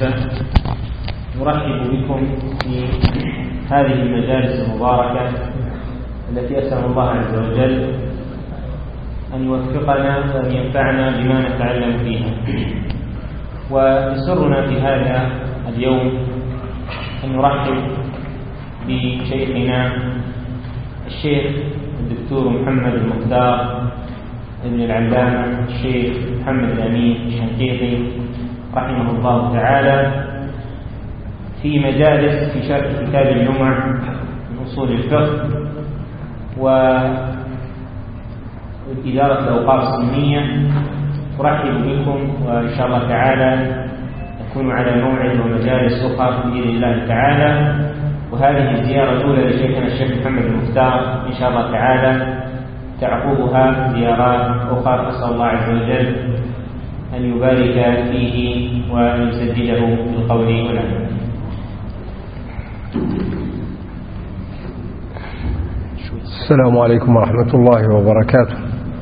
الخامسة. نرحب بكم في هذه المجالس المباركة التي أسأل الله عز وجل أن يوفقنا وأن ينفعنا بما نتعلم فيها. ويسرنا في هذا اليوم أن نرحب بشيخنا الشيخ الدكتور محمد المختار ابن العلامة الشيخ محمد الأمين الشنقيطي رحمه الله تعالى في مجالس في شرح كتاب اللمع من أصول الفقه وإدارة الأوقاف السنية. أرحب بكم وإن شاء الله تعالى نكون على موعد ومجالس أخرى بإذن الله تعالى. وهذه الزيارة الأولى لشيخنا الشيخ محمد المختار إن شاء الله تعالى تعقوبها زيارات أخرى. أسأل الله عز وجل أن يبارك فيه وأن يسدده بالقول والعمل. السلام عليكم ورحمة الله وبركاته.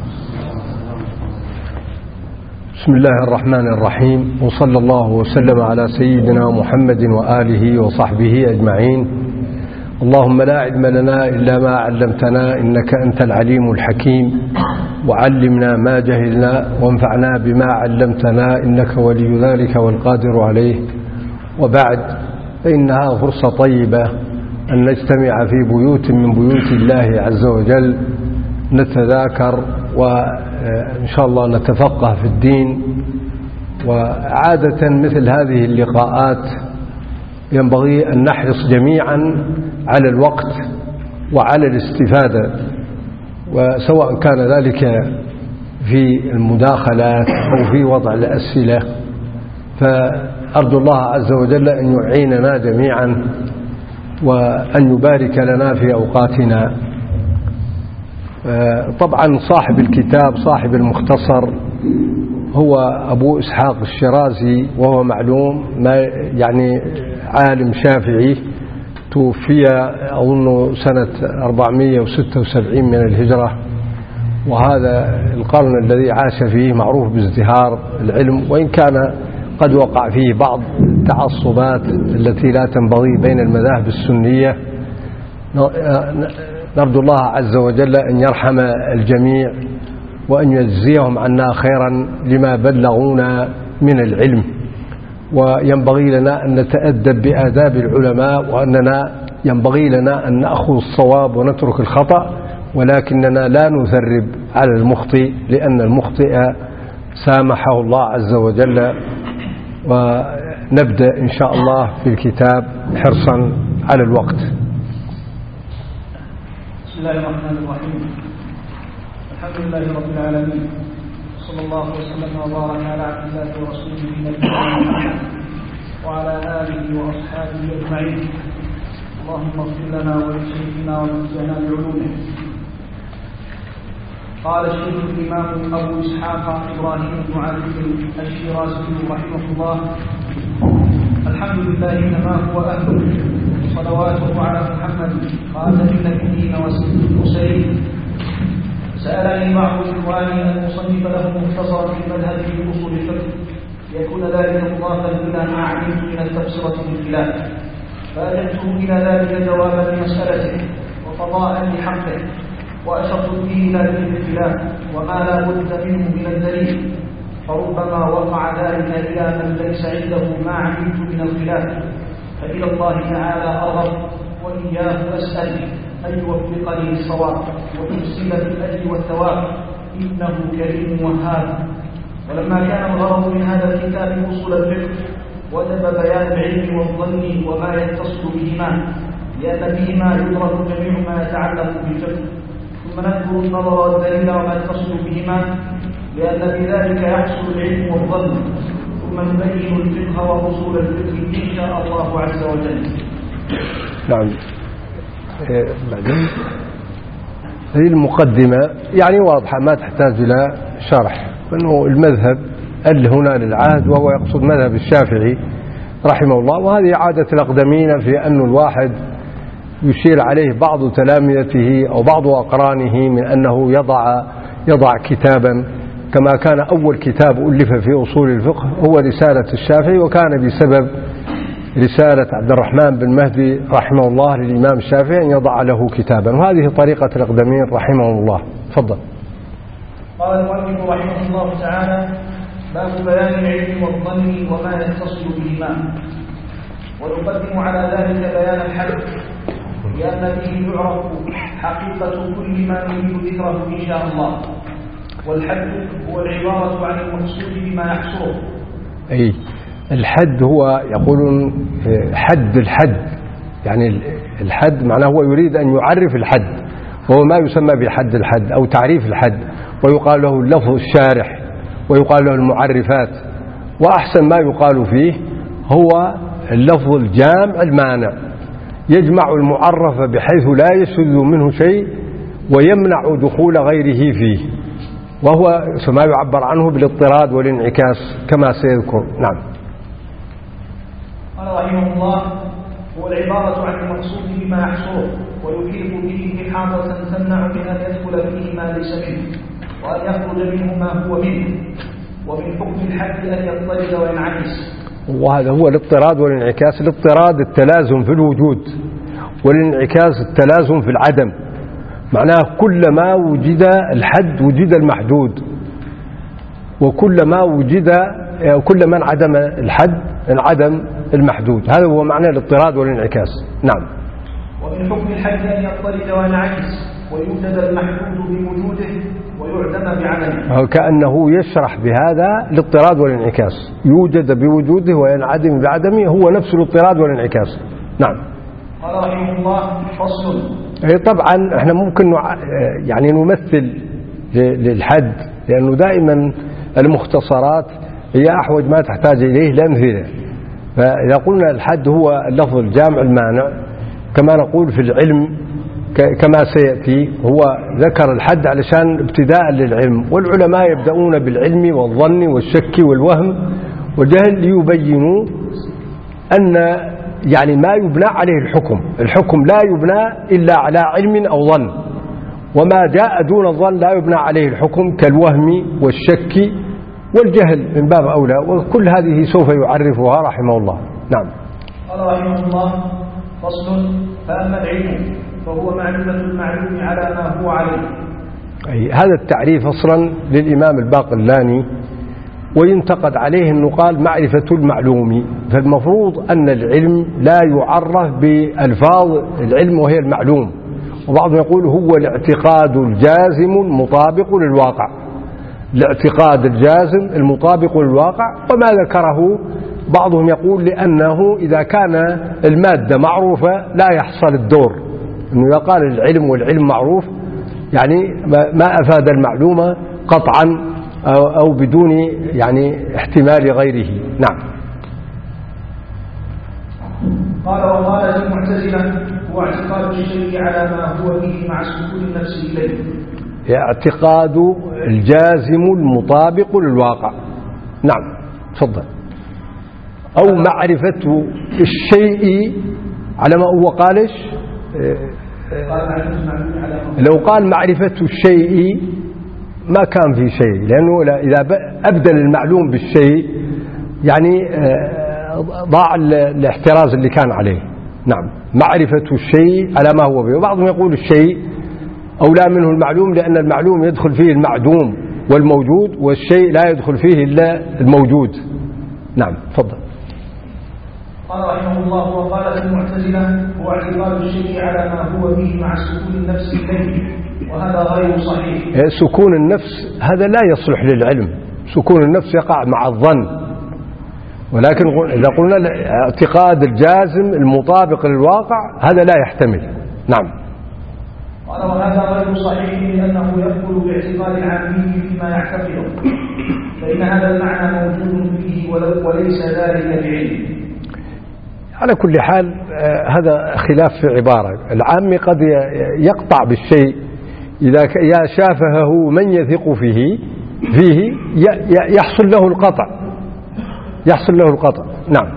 بسم الله الرحمن الرحيم، وصلى الله وسلم على سيدنا محمد وآله وصحبه أجمعين. اللهم لا علم لنا إلا ما علمتنا إنك أنت العليم الحكيم، وعلمنا ما جهلنا وانفعنا بما علمتنا إنك ولي ذلك والقادر عليه. وبعد، فإنها فرصة طيبة أن نجتمع في بيوت من بيوت الله عز وجل نتذاكر وإن شاء الله نتفقه في الدين. وعادة مثل هذه اللقاءات ينبغي أن نحرص جميعا على الوقت وعلى الاستفادة، وسواء كان ذلك في المداخلات أو في وضع الأسئلة. فأرجو الله عز وجل أن يعيننا جميعا وأن يبارك لنا في أوقاتنا. طبعا صاحب الكتاب صاحب المختصر هو أبو إسحاق الشيرازي، وهو معلوم يعني عالم شافعي، توفي أظن سنة 476 من الهجرة. وهذا القرن الذي عاش فيه معروف بازدهار العلم، وإن كان قد وقع فيه بعض التعصبات التي لا تنبغي بين المذاهب السنية. نرجو الله عز وجل أن يرحم الجميع وأن يجزيهم عنا خيرا لما بلغونا من العلم. وينبغي لنا أن نتأدب بآداب العلماء، وأننا ينبغي لنا أن نأخذ الصواب ونترك الخطأ، ولكننا لا نثرب على المخطئ، لأن المخطئ سامحه الله عز وجل. ونبدأ إن شاء الله في الكتاب حرصا على الوقت. بسم الله الرحمن الرحيم. الحمد لله رب العالمين، صلى الله وسلم وبارك على عبد الله ورسوله نبينا محمد وعلى آله وأصحابه أجمعين. اللهم اغفر لنا ولشيخنا ونفعنا بعلومه. قال الشيخ الإمام أبو إسحاق إبراهيم بن علي الشيرازي رحمه الله: الحمد لله كما هو أهله، صلواته على محمد خاتم النبيين وسيد المرسلين. سألني بعض إخواني أن أصنف له مختصرا في مذهب في أصول الفقه ليكون ذلك مضافا إلى ما علمت من التبصرة بالخلاف، فأجبته إلى ذلك جوابا لمسألته وقضاء لحقه، وأشرت به إلى ذكر الخلاف وما لا بد منه من الدليل، فربما وقع ذلك إلى من ليس عنده ما علمت من الخلاف. فإلى الله تعالى أرغب وإياه أسأل أن يوفقني للصواب ويرسل بالأجر والثواب، إنه كريم وهاب. ولما كان الغرض من هذا الكتاب أصول الفقه، وجب بيان العلم والظن وما يتصل بهما، لأن بهما يدرك جميع ما يتعلق بالفقه. ثم نذكر النظر والدليل وما يتصل بهما، لأن بذلك يحصل العلم والظن. ثم نبين الفقه وأصول الفقه إن شاء الله عز وجل. نعم. بعدين هذه المقدمة يعني واضحة ما تحتاج إلى شرح، أنه المذهب هنا للعهد، وهو يقصد مذهب الشافعي رحمه الله. وهذه عادة الأقدمين في أن الواحد يشير عليه بعض تلامذته أو بعض أقرانه من أنه يضع كتابا كما كان أول كتاب ألف في أصول الفقه هو رسالة الشافعي، وكان بسبب رسالة عبد الرحمن بن مهدي رحمه الله للإمام الشافعي أن يضع له كتابا، وهذه طريقة الأقدمين رحمه الله. تفضل. قال المؤلف رحمه الله تعالى: باب بيان العلم والظن وما يتصل بهما. ويقدم على ذلك بيان الحد، لأن به يعرف حقيقة كل ما نريد ذكره إن شاء الله. والحد هو العبارة عن المقصود بما يحصره. أي الحد هو يقولون حد الحد، يعني الحد معناه هو يريد أن يعرف الحد، وهو ما يسمى بحد الحد أو تعريف الحد، ويقال له اللفظ الشارح، ويقال له المعرفات، وأحسن ما يقال فيه هو اللفظ الجامع المانع، يجمع المعرف بحيث لا يشذ منه شيء ويمنع دخول غيره فيه، وهو ما يعبر عنه بالاضطراد والانعكاس كما سيذكر. نعم. قال رحمه الله: هو العبارة عن المقصود بما يحصره، ويحيط به إحاطة تمنع من أن يدخل فيه ما ليس منه، وأن يخرج منه ما هو منه، ومن حكم الحد أن يضطرد وينعكس. وهذا هو الاضطراد والانعكاس. الاضطراد التلازم في الوجود، والانعكاس التلازم في العدم. معناه كلما وجد الحد وجد المحدود، وكلما انعدم الحد انعدم المحدود. هذا هو معنى الاضطراد والانعكاس. نعم. ومن حكم الحد أن يضطرد وينعكس، ويوجد المحدود بوجوده ويعدم بعدمه. كأنه يشرح بهذا الاضطراد والانعكاس، يوجد بوجوده وينعدم بعدمه، هو نفس الاضطراد والانعكاس. نعم. قال رحمه الله: فصل. طبعا احنا ممكن يعني نمثل للحد، لأنه دائما المختصرات هي أحوج ما تحتاج إليه الأمثلة. فإذا قلنا الحد هو اللفظ الجامع المانع، كما نقول في العلم كما سيأتي، هو ذكر الحد علشان ابتداء للعلم، والعلماء يبدأون بالعلم والظن والشك والوهم والجهل ليبينوا أن يعني ما يبنى عليه الحكم لا يبنى إلا على علم أو ظن، وما جاء دون الظن لا يبنى عليه الحكم، كالوهم والشك والجهل من باب أولى، وكل هذه سوف يعرفها رحمه الله. نعم. قال رحمه الله: فصل. فأما العلم فهو معرفة المعلوم على ما هو عليه. هذا التعريف أصلا للإمام الباقلاني، وينتقد عليه أنه قال معرفة المعلوم، فالمفروض أن العلم لا يعرف بألفاظ العلم وهي المعلوم، وبعضهم يقول هو الاعتقاد الجازم المطابق للواقع، الاعتقاد الجازم المطابق للواقع. وما ذكره بعضهم يقول لأنه إذا كان المادة معروفة لا يحصل الدور، أنه يقال العلم والعلم معروف يعني ما أفاد المعلومة قطعا أو بدون يعني احتمال غيره. نعم. قال: وقالت المعتزلة هو اعتقاد الشيء على ما هو به مع سكون النفس إليه. اعتقاد الجازم المطابق للواقع. نعم. تفضل. أو معرفة الشيء على ما هو قالش. لو قال معرفة الشيء ما كان في شيء، لأنه إذا أبدل المعلوم بالشيء يعني ضاع الاحتراز اللي كان عليه. نعم. معرفة الشيء على ما هو به. وبعضهم يقول الشيء أولى منه المعلوم، لأن المعلوم يدخل فيه المعدوم والموجود، والشيء لا يدخل فيه إلا الموجود. نعم. تفضل. قال رحمه الله: وقالت المعتزلة هو اعتقاد الشيء على ما هو به مع سكون النفس إليه، وهذا غير صحيح. سكون النفس هذا لا يصلح للعلم، سكون النفس يقع مع الظن، ولكن إذا قلنا اعتقاد الجازم المطابق للواقع هذا لا يحتمل. نعم. قال: وهذا غير صحيح، لأنه يدخل باعتقاد العامي فيما يعتقده، فإن هذا المعنى موجود فيه وليس ذلك بعلم. على كل حال هذا خلاف في عبارة. العام قد يقطع بالشيء إذا شافهه من يثق فيه يحصل له القطع. نعم.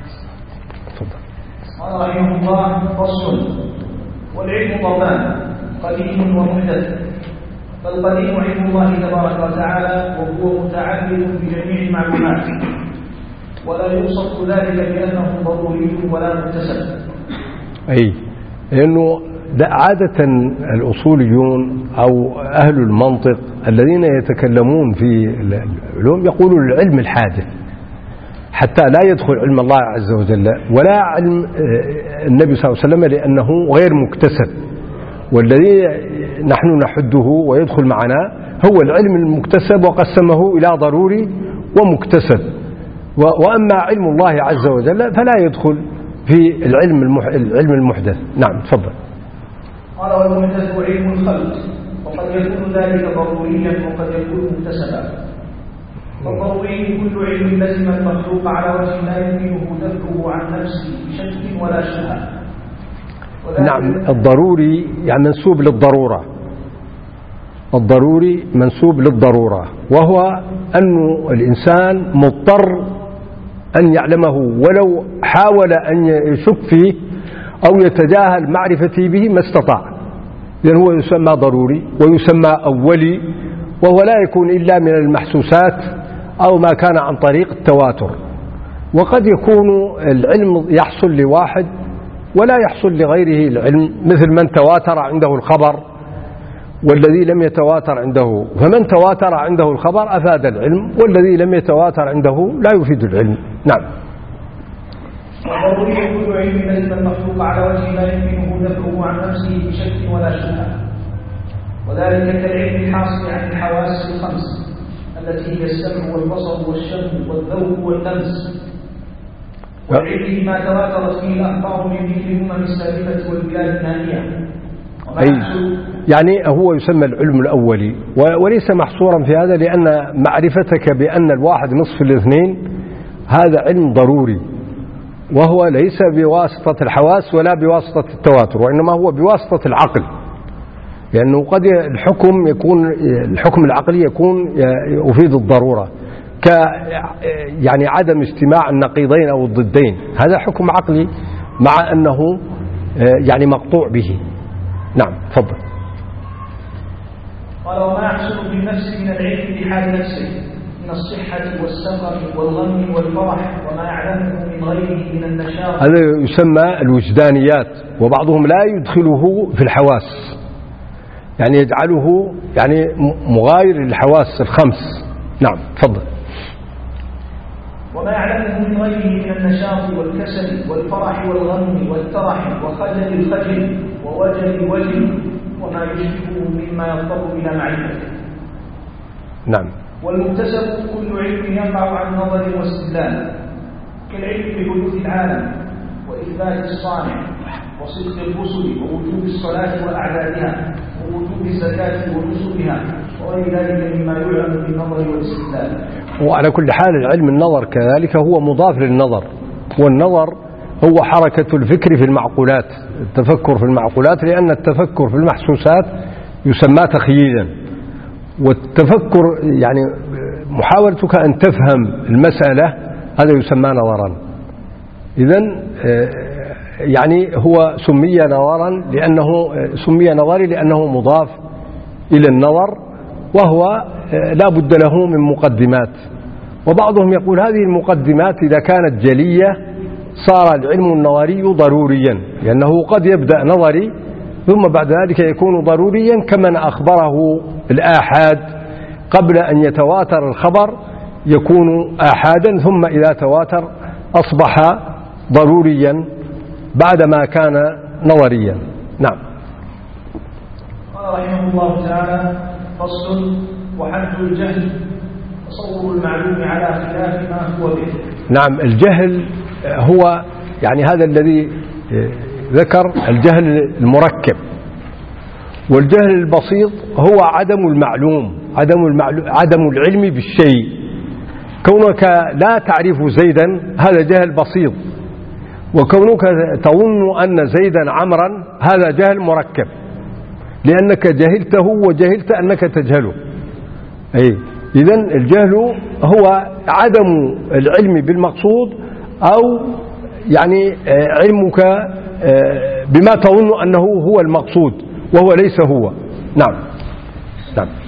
قال رحمه الله: فصل. والعلم ضمان قديم ومحدث، فالقديم علم الله تبارك وتعالى وهو متعلق بجميع المعلومات، ولا يوصف ذلك بأنه ضروري ولا مكتسب. أي لأنه عادة الأصوليون أو أهل المنطق الذين يتكلمون في العلوم يقولون العلم الحادث، حتى لا يدخل علم الله عز وجل ولا علم النبي صلى الله عليه وسلم، لأنه غير مكتسب. والذي نحن نحده ويدخل معنا هو العلم المكتسب، وقسمه إلى ضروري ومكتسب. وأما علم الله عز وجل فلا يدخل في العلم المحدث. نعم تفضل. قال والمحدث علم الخلق، وقد يكون ذلك ضروريا وقد يكون مكتسبا. فالضروري كل علم لزم المخلوق على وجه لا يمكنه دفعه عن نفسه بشك ولا شبهه. نعم الضروري يعني منسوب للضرورة، الضروري منسوب للضرورة، وهو أن الإنسان مضطر أن يعلمه ولو حاول أن يشك فيه أو يتجاهل معرفته به ما استطاع، لأن هو يسمى ضروري ويسمى أولي، وهو لا يكون إلا من المحسوسات أو ما كان عن طريق التواتر. وقد يكون العلم يحصل لواحد ولا يحصل لغيره العلم، مثل من تواتر عنده الخبر والذي لم يتواتر عنده، فمن تواتر عنده الخبر أفاد العلم، والذي لم يتواتر عنده لا يفيد العلم. نعم. والضروري كل علم لزم المخلوق على وجه لا يمكنه دفعه عن نفسه بشك ولا شبهة، وذلك كالعلم الحاصل عن الحواس الخمس التي هي السمع والبصر والشم والذوق واللمس، والعلم بما تواترت فيه الأخبار من ذكر الأمم السابقة والبلاد النامية. يعني هو يسمى العلم الأولي، وليس محصورا في هذا، لأن معرفتك بأن الواحد نصف الاثنين هذا علم ضروري، وهو ليس بواسطة الحواس ولا بواسطة التواتر، وإنما هو بواسطة العقل، لأنه قد الحكم العقلي يكون يفيد الضرورة، يعني عدم اجتماع النقيضين أو الضدين، هذا حكم عقلي مع أنه يعني مقطوع به. نعم تفضل. قال وما يحصل بالنفس من العلم بحال نفسه من الصحة والسقم والغم والفرح وما يعلمه من غيره من النشاط، هذا يسمى الوجدانيات، وبعضهم لا يدخله في الحواس، يعني يجعله يعني مغاير للحواس الخمس. نعم تفضل. وما يعلمه من غيره من النشاط والكسل والفرح والغم والترح وخجل الخجل ووجل الوجل وما يشبهه مما يضطر إلى معرفته. نعم. والمكتسب كل علم يقع عن نظر واستدلال، كالعلم بحدوث العالم وإثبات الصانع وصدق الرسل ووجوب الصلاة وأعدادها ووجوب الزكاة ونسكها وغير ذلك مما يعلم بالنظر والاستدلال. وعلى كل حال العلم النظر كذلك هو مضاف للنظر، والنظر هو حركة الفكر في المعقولات، التفكر في المعقولات، لأن التفكر في المحسوسات يسمى تخييلا، والتفكر يعني محاولتك أن تفهم المسألة هذا يسمى نظرا. إذن يعني هو سمي نظري لأنه مضاف إلى النظر، وهو لا بد له من مقدمات، وبعضهم يقول هذه المقدمات إذا كانت جلية صار العلم النظري ضروريا، لأنه قد يبدأ نظري ثم بعد ذلك يكون ضروريا، كمن أخبره الآحاد قبل أن يتواتر الخبر يكون آحادا، ثم إذا تواتر أصبح ضروريا بعدما كان نظريا. نعم. قال رحمه الله تعالى: فصل: وحد الجهل تصور المعلوم على خلاف ما هو به. نعم، الجهل هو يعني هذا الذي ذكر الجهل المركب، والجهل البسيط هو عدم المعلوم، عدم العلم بالشيء. كونك لا تعرف زيدا هذا جهل بسيط، وكونك تظن أن زيدا عمرا هذا جهل مركب، لأنك جهلته وجهلت أنك تجهله. إذن الجهل هو عدم العلم بالمقصود، أو يعني علمك بما تظن أنه هو المقصود وهو ليس هو. نعم.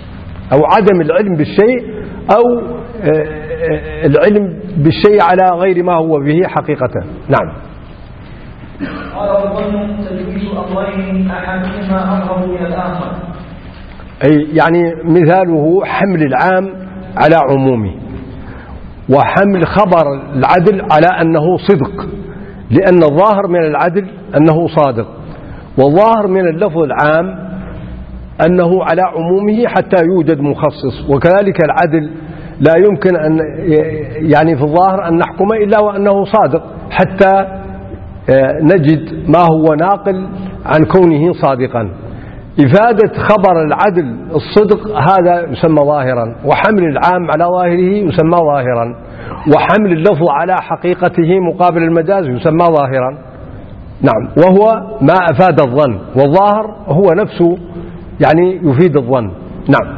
أو عدم العلم بالشيء أو العلم بالشيء على غير ما هو به حقيقة. نعم. قال والظن تجويز أمرين أحدهما أظهر من الآخر. أي يعني مثاله حمل العام على عمومه، وحمل خبر العدل على أنه صدق، لأن الظاهر من العدل أنه صادق، والظاهر من اللفظ العام أنه على عمومه حتى يوجد مخصص. وكذلك العدل لا يمكن أن يعني في الظاهر أن نحكم إلا وأنه صادق حتى نجد ما هو ناقل عن كونه صادقا. إفادة خبر العدل الصدق هذا يسمى ظاهرا، وحمل العام على ظاهره يسمى ظاهرا، وحمل اللفظ على حقيقته مقابل المجاز يسمى ظاهرا. نعم. وهو ما أفاد الظن، والظاهر هو نفسه يعني يفيد الظن. نعم.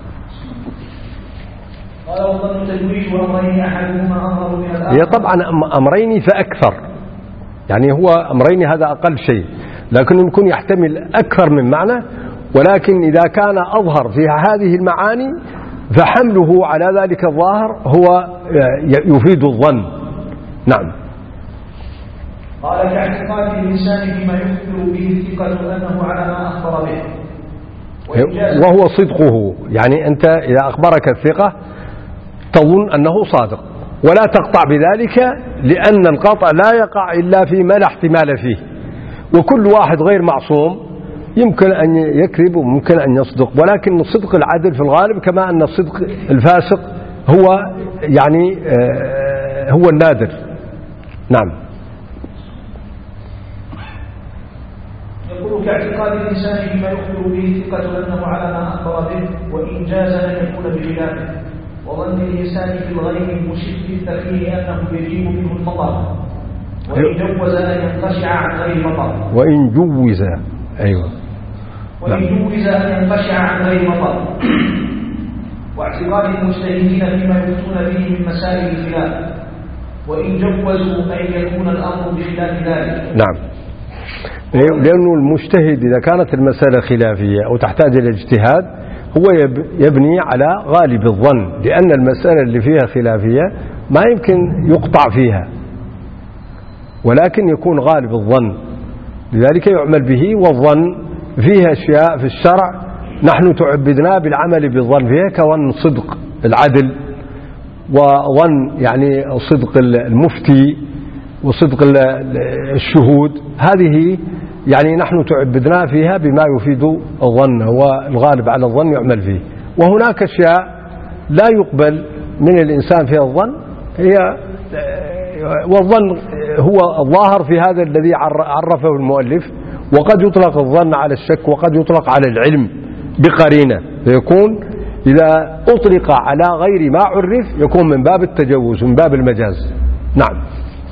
قال والظن تجويز أمرين أحدهما أظهر من الآخر. هي طبعا أمرين فأكثر، يعني هو أمرين هذا أقل شيء، لكن يمكن يحتمل أكثر من معنى، ولكن إذا كان أظهر في هذه المعاني فحمله على ذلك الظاهر هو يفيد الظن. نعم. قال كاعتقاد الإنسان بما يخبر به الثقة أنه على ما أخبر به، وهو صدقه. يعني أنت إذا أخبرك الثقة تظن أنه صادق، ولا تقطع بذلك، لأن القطع لا يقع إلا فيما لا احتمال فيه، وكل واحد غير معصوم يمكن أن يكذب وممكن أن يصدق، ولكن صدق العدل في الغالب كما أن الصدق الفاسق هو يعني هو النادر. نعم. يقول كاعتقاد الإنسان بما يخبر به الثقة أنه على ما أخبر به، وإن جاز أن يكون بخلافه، وظن الإنسان في الغيب المشد الثقيل أنه يجيب منه المطر، وإن جوز أن ينقشع عن غير المطر. وإن جوز أيوة. وإن جوز أن ينقشع عن غير مطر. واعتقاد المجتهدين فيما يفتون به من مسائل الخلاف، وإن جوزوا أن يكون الأمر بخلاف ذلك. نعم. لأنه المجتهد إذا كانت المسألة خلافية أو تحتاج إلى اجتهاد هو يبني على غالب الظن، لأن المسألة اللي فيها خلافية ما يمكن يقطع فيها، ولكن يكون غالب الظن، لذلك يعمل به. والظن فيه أشياء في الشرع نحن تعبدنا بالعمل بالظن فيها، كظن صدق العدل، وظن يعني صدق المفتي، وصدق الشهود. هذه يعني نحن تعبدنا فيها بما يفيد الظن، والغالب على الظن يعمل فيه. وهناك أشياء لا يقبل من الإنسان فيها الظن، والظن هو الظاهر في هذا الذي عرفه المؤلف. وقد يطلق الظن على الشك، وقد يطلق على العلم بقرينة، فيكون إذا أطلق على غير ما عرف يكون من باب التجوز، من باب المجاز. نعم.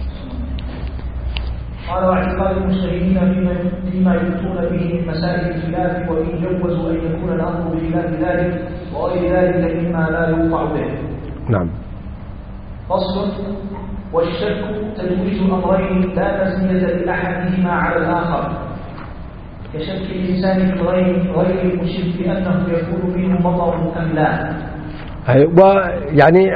قال واعتقاد المجتهدين فيما يفتون به من مسائل الخلاف، وإن جوزوا أن يكون الأمر بخلاف ذلك وغير ذلك مما لا يوقع به. نعم. فصل. والشك تجويز أمرين لا مزية لأحدهما على الآخر، كشك الإنسان في غير المشرك أنه يكون منه مطر أم لا. ويعني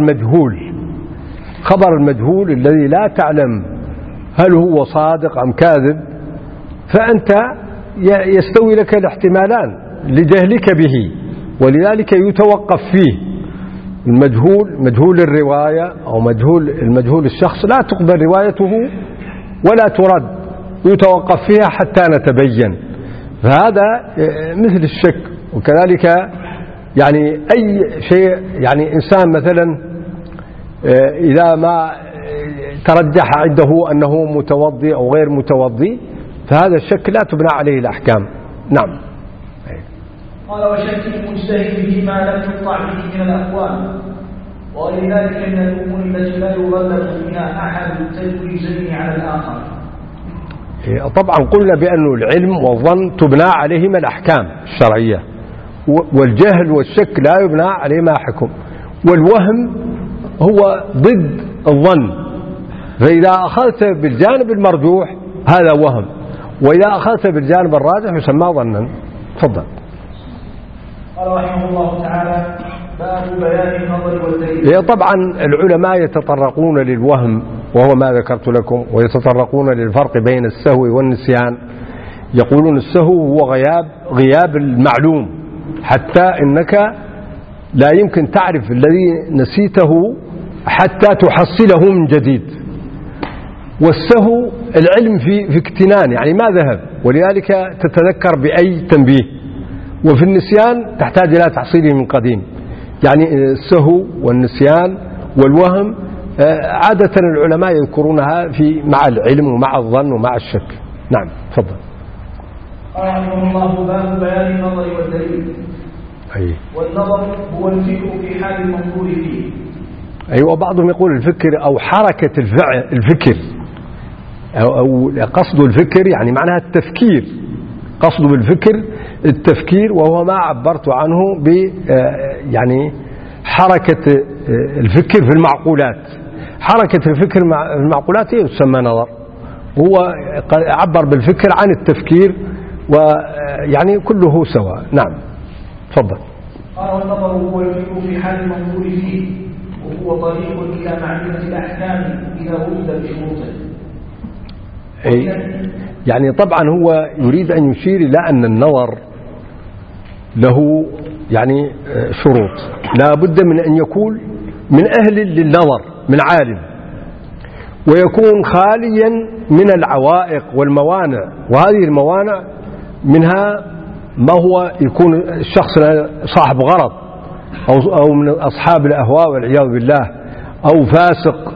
خبر المجهول الذي لا تعلم هل هو صادق أم كاذب، فأنت يستوي لك الاحتمالان لجهلك به، ولذلك يتوقف فيه. مجهول الرواية أو المجهول الشخص لا تقبل روايته ولا ترد، يتوقف فيها حتى نتبين. فهذا مثل الشك. وكذلك يعني أي شيء، يعني إنسان مثلا إذا ما ترجح عنده أنه متوضي أو غير متوضي، فهذا الشك لا تبنى عليه الأحكام. نعم. قال وشك المجتهد فيما لم يقطع به من الأقوال، وغير ذلك من الأمور التي لا يغلب فيها أحد التجويزين على الآخر. طبعا قلنا بأن العلم والظن تبنى عليهما الأحكام الشرعية، والجهل والشك لا يبنى عليهما حكم. والوهم هو ضد الظن، فإذا أخذت بالجانب المرجوح هذا وهم، وإذا أخذت بالجانب الراجح يسمى ظنا. تفضل. قال رحمه الله تعالى: باب بيان النظر والدليل. طبعا العلماء يتطرقون للوهم وهو ما ذكرت لكم، ويتطرقون للفرق بين السهو والنسيان. يقولون السهو هو غياب المعلوم، حتى إنك لا يمكن تعرف الذي نسيته حتى تحصله من جديد. والسهو العلم في اكتنان، يعني ما ذهب، ولذلك تتذكر بأي تنبيه. وفي النسيان تحتاج إلى تحصيله من قديم. يعني السهو والنسيان والوهم عادة العلماء يذكرونها مع العلم ومع الظن ومع الشك. نعم، تفضل. قال رحمه الله: باب بيان النظر والدليل. والنظر هو الفكر في حال المنظور فيه. أيوة، بعضهم يقول الفكر أو حركة الفكر أو قصد الفكر، يعني معناها التفكير. قصد بالفكر التفكير، وهو ما عبرت عنه يعني حركة الفكر في المعقولات. حركة الفكر في المعقولات هي تسمى نظر. هو عبر بالفكر عن التفكير، ويعني كله سواء. نعم، تفضل. قال: والنظر هو الفكر في حال المنظور فيه، وهو طريق إلى معرفة الأحكام إذا وجد بشروطه. يعني طبعا هو يريد أن يشير إلى أن النظر له يعني شروط. لا بد من أن يكون من أهل للنظر، من عالم، ويكون خاليا من العوائق والموانع. وهذه الموانع منها ما هو يكون الشخص صاحب غرض أو من أصحاب الأهواء والعياذ بالله، أو فاسق،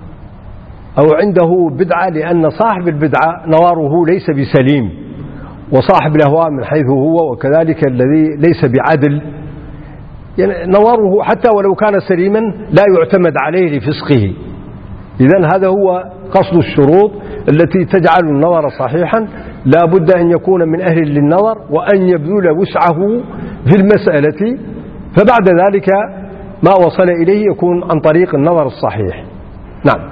أو عنده بدعة، لأن صاحب البدعة نظره ليس بسليم، وصاحب الأهواء من حيث هو، وكذلك الذي ليس بعدل، يعني نظره حتى ولو كان سليما لا يعتمد عليه لفسقه. إذن هذا هو قصد الشروط التي تجعل النظر صحيحا. لا بد أن يكون من أهل للنظر، وأن يبذل وسعه في المسألة، فبعد ذلك ما وصل إليه يكون عن طريق النظر الصحيح. نعم.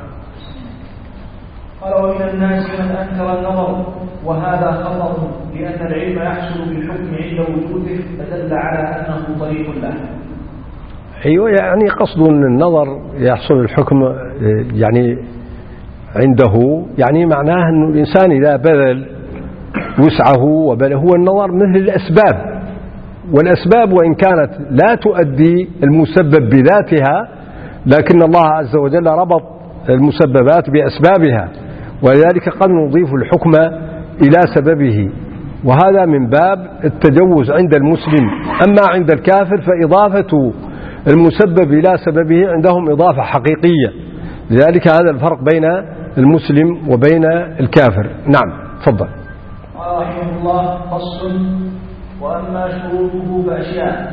قال: ومن الناس من أنكر النظر، وهذا خطأ، لأن العلم يحصل بالحكم عند وجوده، فدل على أنه طريق له. أيوة، يعني قصد النظر يحصل الحكم يعني عنده، يعني معناه أن الإنسان إذا بذل وسعه هو النظر مثل الأسباب، والأسباب وإن كانت لا تؤدي المسبب بذاتها، لكن الله عز وجل ربط المسببات بأسبابها، ولذلك قد نضيف الحكم إلى سببه، وهذا من باب التجوز عند المسلم. أما عند الكافر فإضافة المسبب إلى سببه عندهم إضافة حقيقية. لذلك هذا الفرق بين المسلم وبين الكافر. نعم، تفضل. قال رحمه الله: فصل. وأما شروطه فأشياء: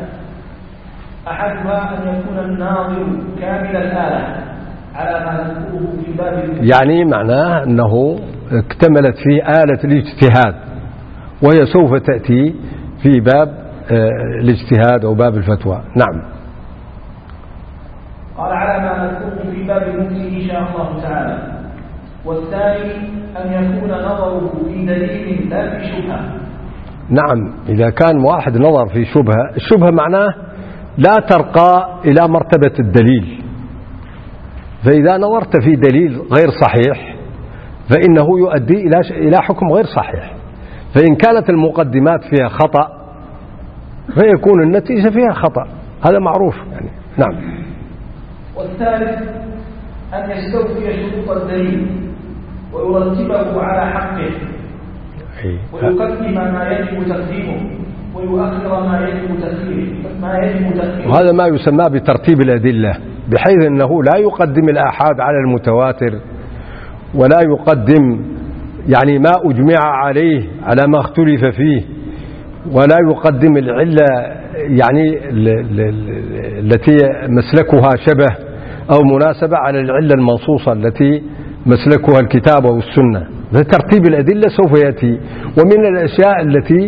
أحدها أن يكون الناظر كامل الآلة على ما نذكره في باب، يعني معناه أنه اكتملت فيه آلة الاجتهاد، وهي سوف تأتي في باب الاجتهاد أو باب الفتوى. نعم. قال: على ما نذكره في باب المفتي إن شاء الله تعالى. والثاني أن يكون نظره في دليل لا في شبهة. نعم، إذا كان واحد نظر في شبهة، الشبهة معناه لا ترقى إلى مرتبة الدليل. فإذا نظرت في دليل غير صحيح فإنه يؤدي إلى حكم غير صحيح. فإن كانت المقدمات فيها خطأ فيكون النتيجة فيها خطأ، هذا معروف يعني. نعم. والثالث أن يستوفي شروط الدليل ويرتبه على حقه، ويقدم ما يجب تقديمه ويؤخر ما يجب تأخيره. وهذا ما يسمى بترتيب الأدلة، بحيث أنه لا يقدم الآحاد على المتواتر، ولا يقدم يعني ما أجمع عليه على ما اختلف فيه، ولا يقدم العلة يعني التي مسلكها شبه أو مناسبة على العلة المنصوصة التي مسلكها الكتاب والسنة. ترتيب الأدلة سوف يأتي. ومن الأشياء التي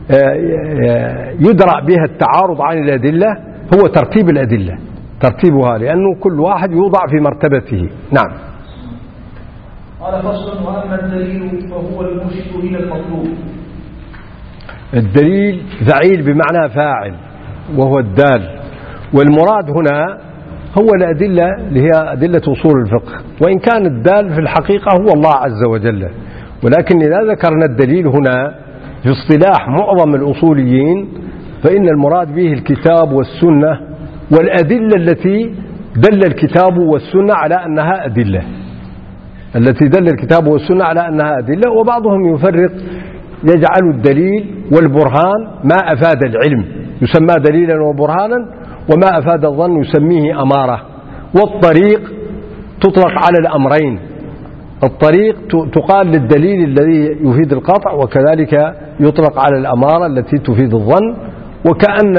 يدرع بها التعارض عن الأدلة هو ترتيب الأدلة، ترتيبها، لأنه كل واحد يوضع في مرتبته. نعم. قال: فصل. وأما الدليل فهو المرشد إلى المطلوب. الدليل فعيل بمعنى فاعل، وهو الدال. والمراد هنا هو الأدلة اللي هي أدلة أصول الفقه، وإن كان الدال في الحقيقة هو الله عز وجل، ولكن إذا ذكرنا الدليل هنا في اصطلاح معظم الأصوليين فإن المراد به الكتاب والسنة والأدلة التي دل الكتاب والسنة على أنها أدلة، التي دل الكتاب والسنة على أنها أدلة. وبعضهم يفرق، يجعل الدليل والبرهان ما أفاد العلم يسمى دليلا وبرهانا، وما أفاد الظن يسميه أمارة. والطريق تطلق على الأمرين، الطريق تقال للدليل الذي يفيد القطع، وكذلك يطلق على الأمارة التي تفيد الظن. وكأن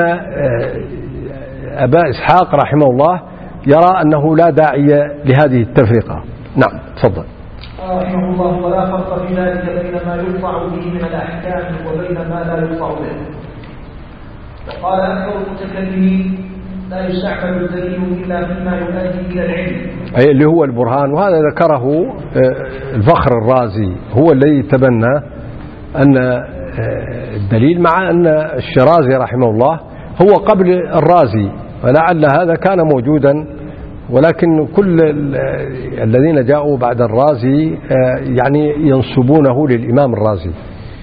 أبا إسحاق رحمه الله يرى أنه لا داعي لهذه التفرقة. نعم تفضل. رحمه الله: ولا فرق في ذلك بين ما يقطع به من الأحكام وبين ما لا يقطع به. وقال أكثر المتكلمين: لا يستعمل الدليل إلا فيما يؤدي إلى العلم، أي اللي هو البرهان. وهذا ذكره الفخر الرازي، هو الذي تبنى أن الدليل، مع أن الشرازي رحمه الله هو قبل الرازي، ولعل هذا كان موجودا، ولكن كل الذين جاءوا بعد الرازي يعني ينسبونه للإمام الرازي،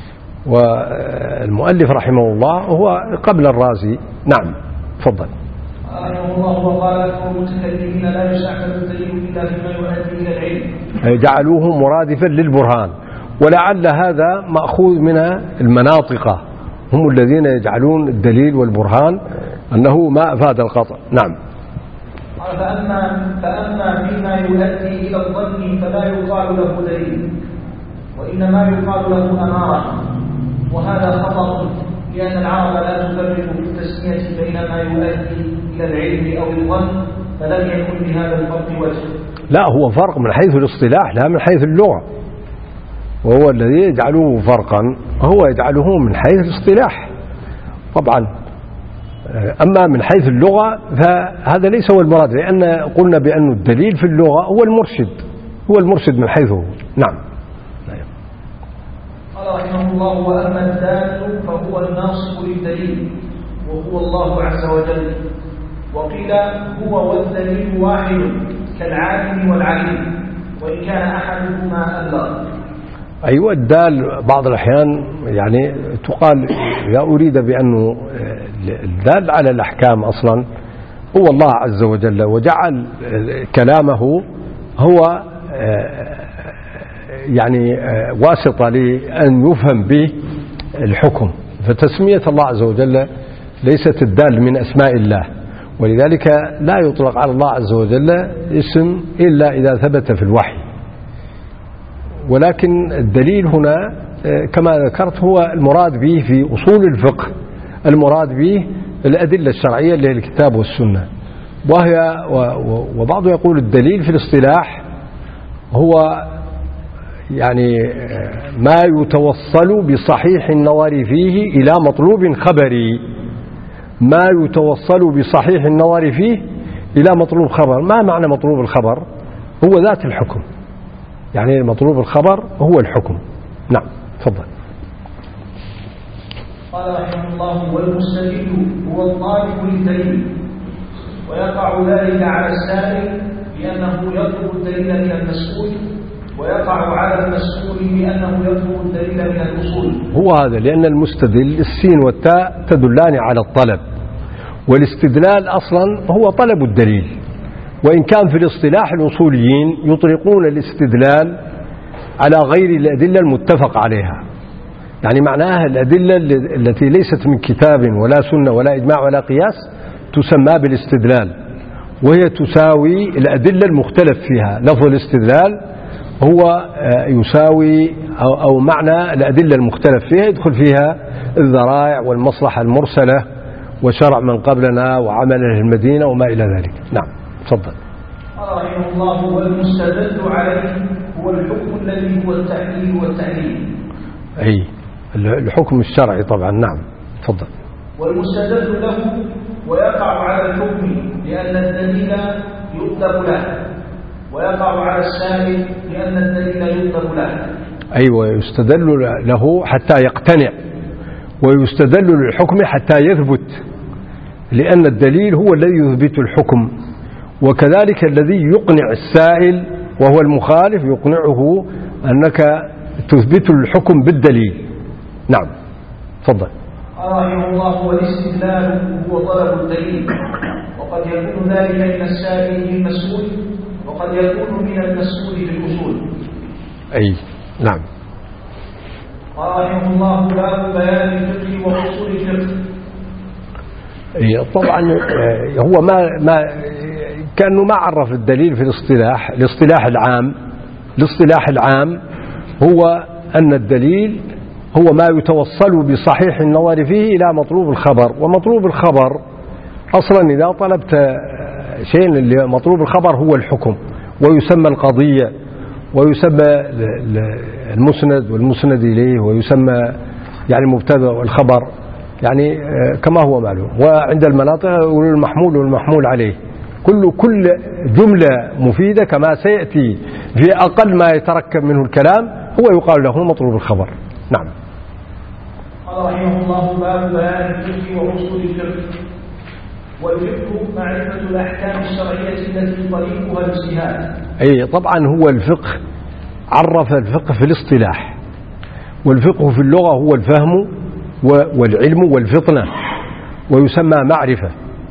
والمؤلف رحمه الله هو قبل الرازي. نعم تفضل. رحمه الله: وقال أكثر المتكلمين: لا يستعمل الدليل إلا فيما يؤدي إلى العلم، جعلوه مرادفا للبرهان. ولعل هذا مأخوذ من المناطق، هم الذين يجعلون الدليل والبرهان أنه ما أفاد القطع. نعم. فأما فيما يؤدي إلى الظن فلا يقال له دليل، وإنما يقال له أمارة، وهذا خطأ، لأن العرب لا تفرق في التسمية بين ما يؤدي إلى العلم أو الظن، فلم يكن بهذا الفرق وجه. لا، هو فرق من حيث الاصطلاح لا من حيث اللغة، وهو الذي يجعله فرقا هو يجعله من حيث الاصطلاح طبعا. أما من حيث اللغة فهذا ليس هو المراد، لأن قلنا بأن الدليل في اللغة هو المرشد، هو المرشد من حيثه. نعم. قال رحمه الله: وأما الدال فهو الناصب للدليل، وهو الله عز وجل. وقيل هو والدليل واحد كالعالم والعليم، وإن كان أحدهما أبلغ. أيوة، الدال بعض الأحيان يعني تقال إذا أريد بأنه الدال على الأحكام أصلا هو الله عز وجل، وجعل كلامه هو يعني واسطة لأن يفهم به الحكم. فتسمية الله عز وجل ليست الدال من أسماء الله، ولذلك لا يطلق على الله عز وجل اسم إلا إذا ثبت في الوحي. ولكن الدليل هنا كما ذكرت هو المراد به في أصول الفقه، المراد به الأدلة الشرعية اللي هي الكتاب والسنة. وبعض يقول الدليل في الاصطلاح هو يعني ما يتوصل بصحيح النظر فيه إلى مطلوب خبري، ما يتوصل بصحيح النظر فيه إلى مطلوب خبر. ما معنى مطلوب الخبر؟ هو ذات الحكم، يعني مطلوب الخبر هو الحكم. نعم تفضل. قال رحمه الله: والمستدل هو الطالب للدليل، ويقع ذلك على السائل بأنه يطلب الدليل من المسؤول، ويقع على المسؤول بأنه يطلب الدليل من الأصول. هو هذا، لأن المستدل السين والتاء تدلان على الطلب، والاستدلال أصلا هو طلب الدليل. وإن كان في الاصطلاح الأصوليين يطلقون الاستدلال على غير الأدلة المتفق عليها، يعني معناها الأدلة التي ليست من كتاب ولا سنة ولا إجماع ولا قياس تسمى بالاستدلال، وهي تساوي الأدلة المختلف فيها. لفظ الاستدلال هو يساوي أو معنى الأدلة المختلف فيها، يدخل فيها الذرائع والمصلحة المرسلة وشرع من قبلنا وعمل أهل المدينة وما إلى ذلك. نعم تفضل. قال رحمه الله: والمستدل عليه هو الحكم الذي هو التحليل والتعليل. أي الحكم الشرعي طبعا. نعم تفضل. والمستدل له ويقع على الحكم لأن الدليل يطلب له، ويقع على السائل لأن الدليل يطلب له. أيوة، يستدل له حتى يقتنع، ويستدل للحكم حتى يثبت. لأن الدليل هو الذي يثبت الحكم، وكذلك الذي يقنع السائل وهو المخالف يقنعه أنك تثبت الحكم بالدليل. نعم تفضل. رحمه الله والاستدلال هو طلب الدليل، وقد يكون ذلك من السائل المسؤول، وقد يكون من المسؤول بالأصول. أي نعم. رحمه الله باب بيان الفقه وأصول الفقه. طبعا هو ما كأنه ما عرف الدليل في الاصطلاح العام. الاصطلاح العام هو أن الدليل هو ما يتوصل بصحيح النظر فيه إلى مطلوب الخبر، ومطلوب الخبر أصلا إذا طلبت شيء اللي مطلوب الخبر هو الحكم، ويسمى القضية، ويسمى المسند والمسند إليه، ويسمى يعني المبتدأ والخبر، يعني كما هو معلوم. وعند المناطق يقولون المحمول والمحمول عليه. كل جملة مفيدة كما سيأتي في أقل ما يتركب منه الكلام هو يقال له مطلوب الخبر. نعم. قال رحمه الله باب بيان الفقه وأصول الفقه. والفقه معرفة الأحكام الشرعية التي طريقها الاجتهاد. أي طبعا هو الفقه عرف الفقه في الاصطلاح، والفقه في اللغة هو الفهم والعلم والفطنة، ويسمى معرفة.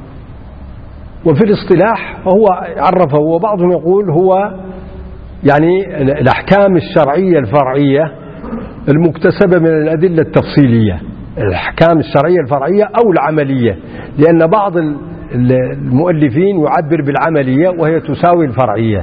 وفي الاصطلاح هو عرفه، وبعضهم يقول هو يعني الأحكام الشرعية الفرعية المكتسبة من الأدلة التفصيلية، الأحكام الشرعية الفرعية أو العملية، لأن بعض المؤلفين يعبر بالعملية وهي تساوي الفرعية.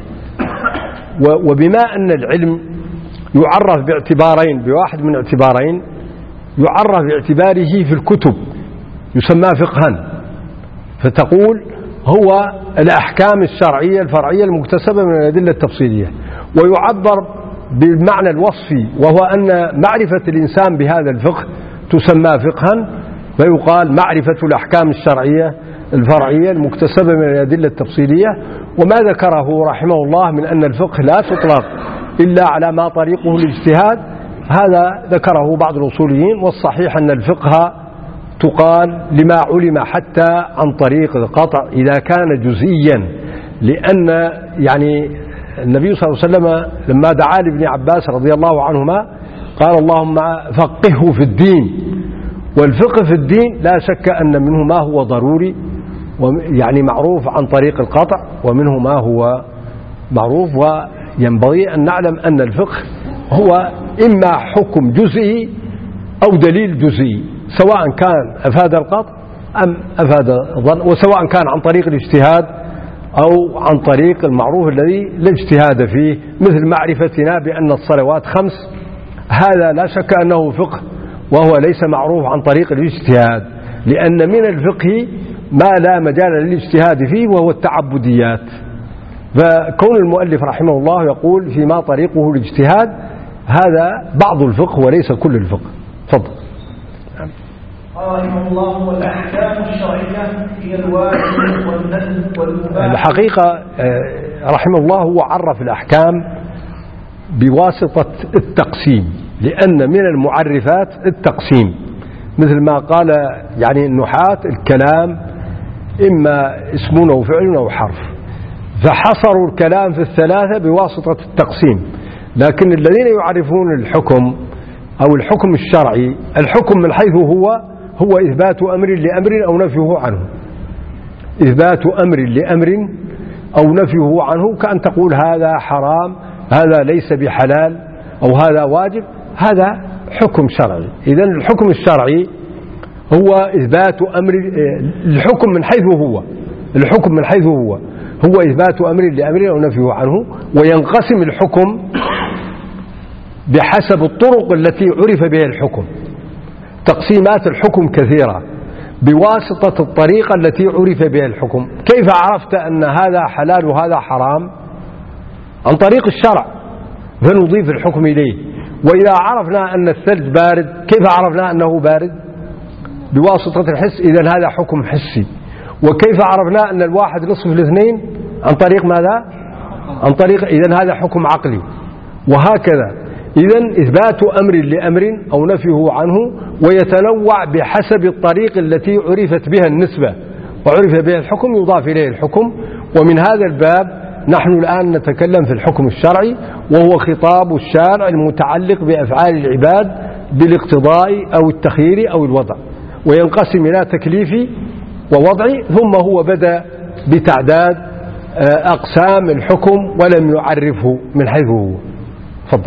وبما أن العلم يعرف باعتبارين، بواحد من اعتبارين، يعرف باعتباره في الكتب يسمى فقها، فتقول هو الأحكام الشرعية الفرعية المكتسبة من الأدلة التفصيلية، ويعبر بالمعنى الوصفي وهو أن معرفة الإنسان بهذا الفقه تسمى فقها، فيقال معرفة الأحكام الشرعية الفرعية المكتسبة من الأدلة التفصيلية. وما ذكره رحمه الله من أن الفقه لا تطلق إلا على ما طريقه الاجتهاد، هذا ذكره بعض الأصوليين، والصحيح أن الفقه تقال لما علم حتى عن طريق القطع إذا كان جزئيا، لأن يعني النبي صلى الله عليه وسلم لما دعا لابن عباس رضي الله عنهما قال اللهم فقهه في الدين. والفقه في الدين لا شك أن منه ما هو ضروري يعني معروف عن طريق القطع، ومنه ما هو معروف. وينبغي أن نعلم أن الفقه هو إما حكم جزئي أو دليل جزئي، سواء كان أفاد القطع أم أفاد الظن، وسواء كان عن طريق الاجتهاد أو عن طريق المعروف الذي لا اجتهاد فيه، مثل معرفتنا بأن الصلوات 5، هذا لا شك أنه فقه وهو ليس معروف عن طريق الاجتهاد، لأن من الفقه ما لا مجال للاجتهاد فيه وهو التعبديات. فكون المؤلف رحمه الله يقول فيما طريقه الاجتهاد هذا بعض الفقه وليس كل الفقه. تفضل. رحمه الله والأحكام الشرعية هي الواجب والندب والمباح. الحقيقة رحمه الله هو عرف الأحكام بواسطة التقسيم، لأن من المعرفات التقسيم، مثل ما قال يعني النحاة الكلام إما اسم أو فعل أو حرف، فحصروا الكلام في الثلاثة بواسطة التقسيم. لكن الذين يعرفون الحكم أو الحكم الشرعي، الحكم من حيث هو إثبات أمر لأمر أو نفيه عنه، إثبات أمر لأمر أو نفيه عنه، كأن تقول هذا حرام، هذا ليس بحلال، أو هذا واجب، هذا حكم شرعي. إذن الحكم الشرعي هو إثبات أمر، الحكم من حيث الحكم من حيث هو إثبات أمر لأمر أو نفيه عنه. وينقسم الحكم بحسب الطرق التي عرف بها الحكم. تقسيمات الحكم كثيرة بواسطة الطريقة التي عرف بها الحكم. كيف عرفت أن هذا حلال وهذا حرام؟ عن طريق الشرع، فنضيف الحكم إليه. وإذا عرفنا أن الثلج بارد، كيف عرفنا أنه بارد؟ بواسطة الحس، إذن هذا حكم حسي. وكيف عرفنا أن الواحد نصف الاثنين؟ عن طريق ماذا؟ عن طريق، إذن هذا حكم عقلي. وهكذا إذن إثبات أمر لأمر أو نفيه عنه، ويتنوع بحسب الطريق التي عرفت بها النسبة. وعرف به الحكم يضاف إليه الحكم. ومن هذا الباب نحن الآن نتكلم في الحكم الشرعي، وهو خطاب الشارع المتعلق بأفعال العباد بالاقتضاء أو التخيير أو الوضع، وينقسم إلى تكليفي ووضعي. ثم هو بدأ بتعداد أقسام الحكم ولم يعرفه من حيث هو. تفضل.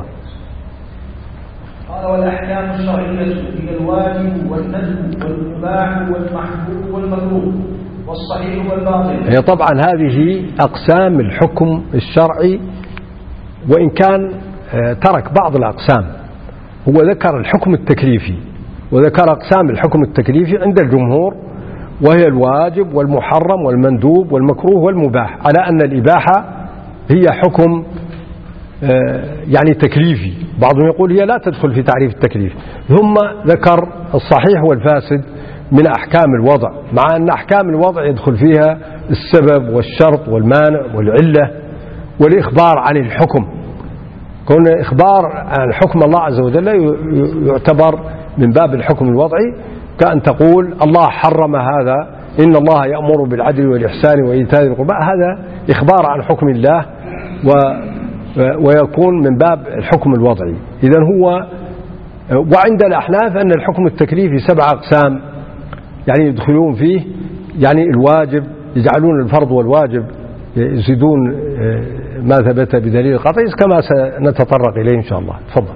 قال والأحكام الشرعية هي الواجب والندب والمباح والمحبوب والمكروه والصحيح والباطل. هي طبعا هذه أقسام الحكم الشرعي، وإن كان ترك بعض الأقسام. هو ذكر الحكم التكليفي وذكر أقسام الحكم التكليفي عند الجمهور، وهي الواجب والمحرم والمندوب والمكروه والمباح، على أن الإباحة هي حكم يعني تكليفي. بعضهم يقول هي لا تدخل في تعريف التكليف. ثم ذكر الصحيح والفاسد من أحكام الوضع، مع أن أحكام الوضع يدخل فيها السبب والشرط والمانع والعلة والإخبار عن الحكم. كون إخبار عن حكم الله عز وجل يعتبر من باب الحكم الوضعي، كأن تقول الله حرم هذا، إن الله يأمر بالعدل والإحسان وإيتاء ذي القربى، هذا إخبار عن حكم الله ويكون من باب الحكم الوضعي. إذن هو وعند الأحناف أن الحكم التكليفي 7 أقسام يعني يدخلون فيه، يعني الواجب يجعلون الفرض والواجب يزيدون ما ثبت بدليل قطعي كما سنتطرق إليه إن شاء الله. تفضل.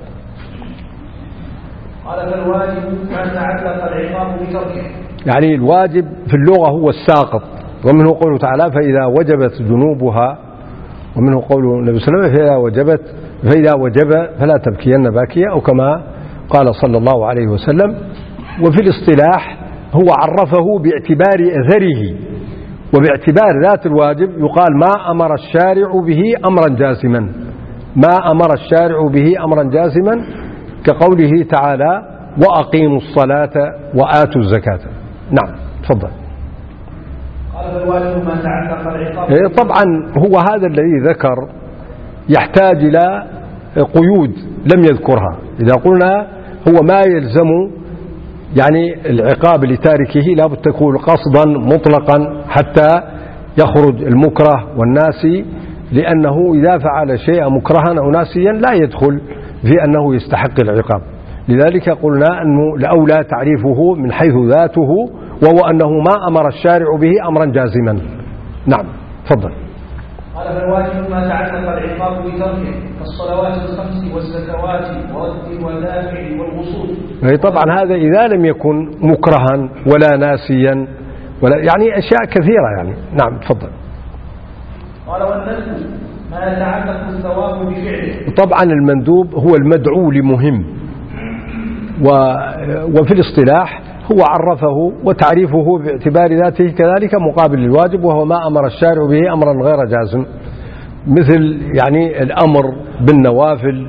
قال فالواجب ما تعلق العقاب بتركه. يعني الواجب في اللغة هو الساقط، ومنه قوله تعالى فإذا وجبت جنوبها، ومنه قوله النبي صلى الله عليه وسلم فإذا وجب فلا تبكين باكية، أو كما قال صلى الله عليه وسلم. وفي الاصطلاح هو عرفه باعتبار أثره وباعتبار ذات الواجب. يقال ما أمر الشارع به أمرا جازما، ما أمر الشارع به أمرا جازما، كقوله تعالى وأقيموا الصلاة وآتوا الزكاة. نعم تفضل. قال فالواجب ما تعلق العقاب. طبعا هو هذا الذي ذكر يحتاج إلى قيود لم يذكرها. إذا قلنا هو ما يلزم يعني العقاب لتاركه لابد تكون قصدا مطلقا حتى يخرج المكره والناسي، لأنه إذا فعل شيئا مكرها أو ناسيا لا يدخل في أنه يستحق العقاب. لذلك قلنا أنه الأولى تعريفه من حيث ذاته، وهو أنه ما أمر الشارع به أمرا جازما. نعم تفضل. قال فالواجب ما تعلق العقاب بتركه كالصلوات الخمس والزكوات ورد الودافع والوصول. طبعا هذا إذا لم يكن مكرها ولا ناسيا ولا يعني أشياء كثيرة يعني. نعم تفضل. قال والندب ما يتعلق الثواب بفعله. طبعا المندوب هو المدعو لمهم، وفي الاصطلاح هو عرفه وتعريفه باعتبار ذاته كذلك مقابل للواجب، وهو ما أمر الشارع به أمرا غير جازم، مثل يعني الأمر بالنوافل،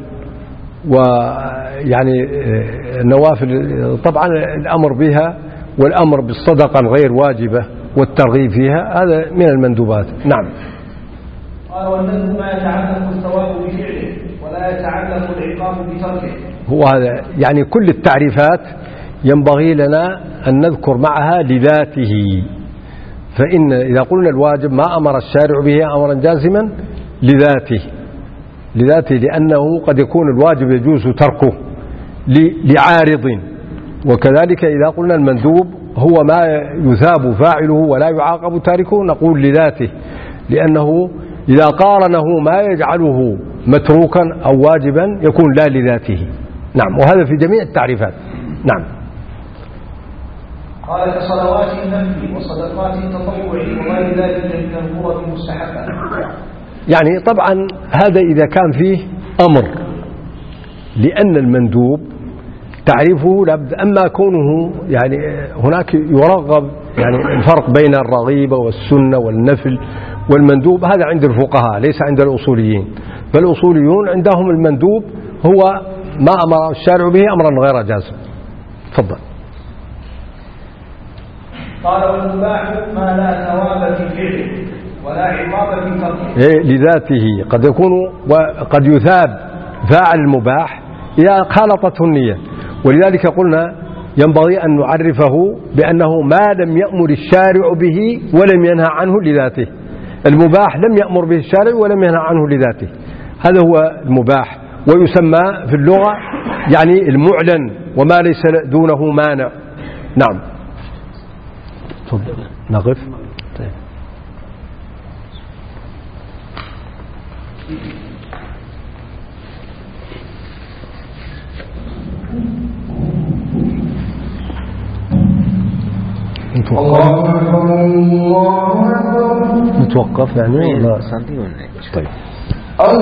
ويعني النوافل طبعا الأمر بها والأمر بالصدقة غير واجبة والترغيب فيها، هذا من المندوبات. نعم. قال والندب ما يتعلق الثواب بفعله ولا يتعلق العقاب بتركه. هو هذا يعني كل التعريفات ينبغي لنا أن نذكر معها لذاته. فإن إذا قلنا الواجب ما أمر الشارع به أمرا جازما لذاته لأنه قد يكون الواجب يجوز تركه لعارض، وكذلك إذا قلنا المندوب هو ما يثاب فاعله ولا يعاقب تاركه نقول لذاته، لأنه إذا قارنه ما يجعله متروكا أو واجبا يكون لا لذاته. نعم. وهذا في جميع التعريفات. نعم. قال كصلوات النفل وصدقات التطوع وغير ذلك من الأمور المستحبة. يعني طبعا هذا إذا كان فيه أمر، لأن المندوب تعريفه لابد أما كونه يعني هناك يرغب يعني الفرق بين الرغيبة والسنة والنفل والمندوب، هذا عند الفقهاء ليس عند الأصوليين. فالأصوليون عندهم المندوب هو ما أمر الشارع به أمرا غير جازم. تفضل. قال والمباح ما لا ثواب في فعله ولا عقاب في تركه. لذاته قد يكون وقد يثاب فاعل المباح إذا خالطته النية، ولذلك قلنا ينبغي أن نعرفه بأنه ما لم يأمر الشارع به ولم ينهى عنه لذاته. المباح لم يأمر به الشارع ولم ينهى عنه لذاته، هذا هو المباح، ويسمى في اللغة يعني المعلن وما ليس دونه مانع. نعم. نقف. طيب. نتوقف يعني ولا؟ طيب.